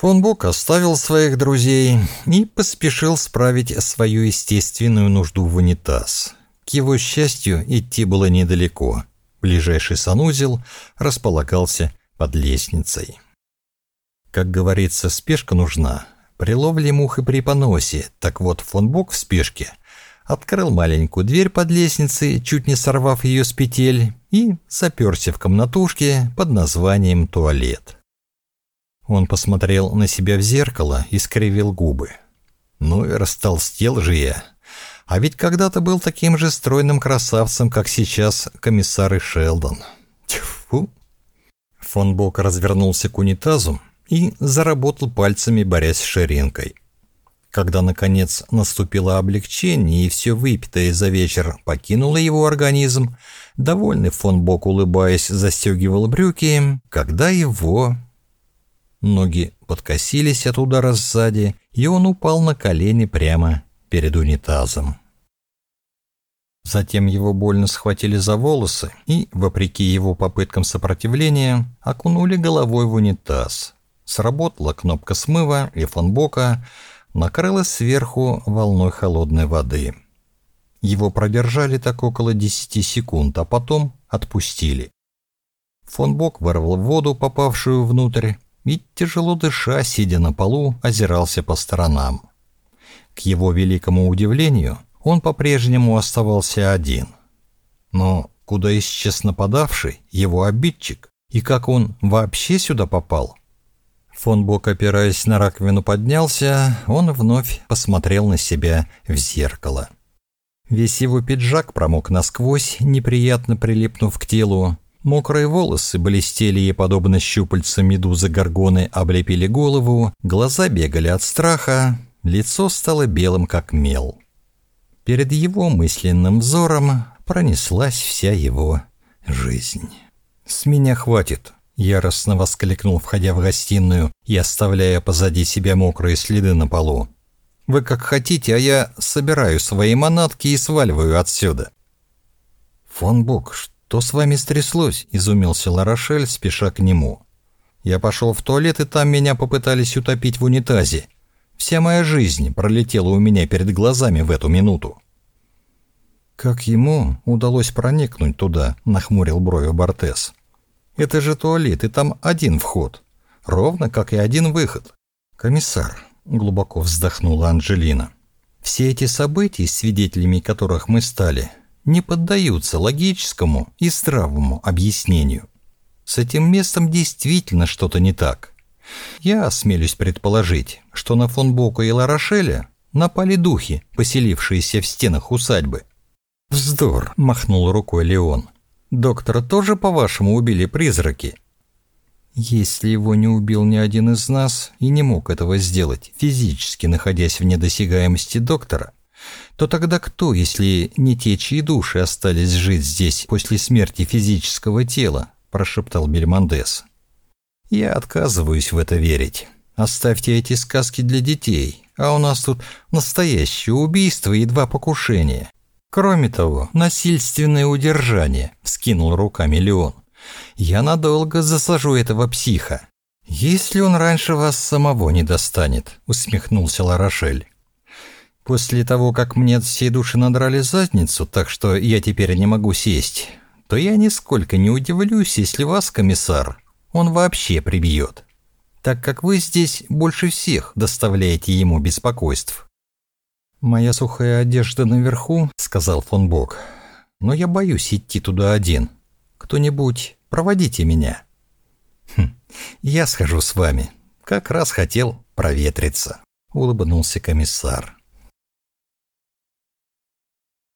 Фон Бок оставил своих друзей и поспешил справить свою естественную нужду в унитаз. К его счастью, идти было недалеко. Ближайший санузел располагался под лестницей. Как говорится, спешка нужна. При ловле мух и при поносе. Так вот, фон Бок в спешке открыл маленькую дверь под лестницей, чуть не сорвав ее с петель, и заперся в комнатушке под названием туалет. Он посмотрел на себя в зеркало и скривил губы. Ну и растолстел же я. А ведь когда-то был таким же стройным красавцем, как сейчас комиссар Шелдон. Тьфу! Фон Бок развернулся к унитазу и заработал пальцами, борясь с ширинкой. Когда, наконец, наступило облегчение и все выпитое за вечер покинуло его организм, довольный фон Бок, улыбаясь, застегивал брюки, когда его... Ноги подкосились от удара сзади, и он упал на колени прямо перед унитазом. Затем его больно схватили за волосы и, вопреки его попыткам сопротивления, окунули головой в унитаз. Сработала кнопка смыва, и фон Бока накрылась сверху волной холодной воды. Его продержали так около 10 секунд, а потом отпустили. Фон Бок вырвал воду, попавшую внутрь, и, тяжело дыша, сидя на полу, озирался по сторонам. К его великому удивлению, он по-прежнему оставался один. Но куда исчез нападавший, его обидчик, и как он вообще сюда попал? Фон Бок, опираясь на раковину, поднялся, он вновь посмотрел на себя в зеркало. Весь его пиджак промок насквозь, неприятно прилипнув к телу. Мокрые волосы блестели и, подобно щупальцам медузы Горгоны, облепили голову, глаза бегали от страха, лицо стало белым, как мел. Перед его мысленным взором пронеслась вся его жизнь. «С меня хватит!» — яростно воскликнул, входя в гостиную и оставляя позади себя мокрые следы на полу. «Вы как хотите, а я собираю свои манатки и сваливаю отсюда!» «Фон Бок, что с вами стряслось?» — изумился Ларошель, спеша к нему. «Я пошел в туалет, и там меня попытались утопить в унитазе. Вся моя жизнь пролетела у меня перед глазами в эту минуту». «Как ему удалось проникнуть туда?» — нахмурил брови Бортес. «Это же туалет, и там один вход, ровно как и один выход». «Комиссар», — глубоко вздохнула Анжелина, — «все эти события, свидетелями которых мы стали, не поддаются логическому и здравому объяснению. С этим местом действительно что-то не так. Я осмелюсь предположить, что на фон Бока и Ларошеля напали духи, поселившиеся в стенах усадьбы». «Вздор!» — махнул рукой Леон. «Доктора тоже, по-вашему, убили призраки?» «Если его не убил ни один из нас и не мог этого сделать, физически находясь в недосягаемости доктора, то тогда кто, если не те, чьи души остались жить здесь после смерти физического тела?» – прошептал Бельмондес. «Я отказываюсь в это верить. Оставьте эти сказки для детей, а у нас тут настоящее убийство и 2 покушения. Кроме того, насильственное удержание», – вскинул руками Леон. «Я надолго засажу этого психа». «Если он раньше вас самого не достанет», – усмехнулся Ларошель. «После того, как мне от всей души надрали задницу, так что я теперь не могу сесть, то я нисколько не удивлюсь, если вас, комиссар, он вообще прибьет, так как вы здесь больше всех доставляете ему беспокойств». «Моя сухая одежда наверху», — сказал фон Бок, — «но я боюсь идти туда один. Кто-нибудь проводите меня». «Я схожу с вами. Как раз хотел проветриться», — улыбнулся комиссар.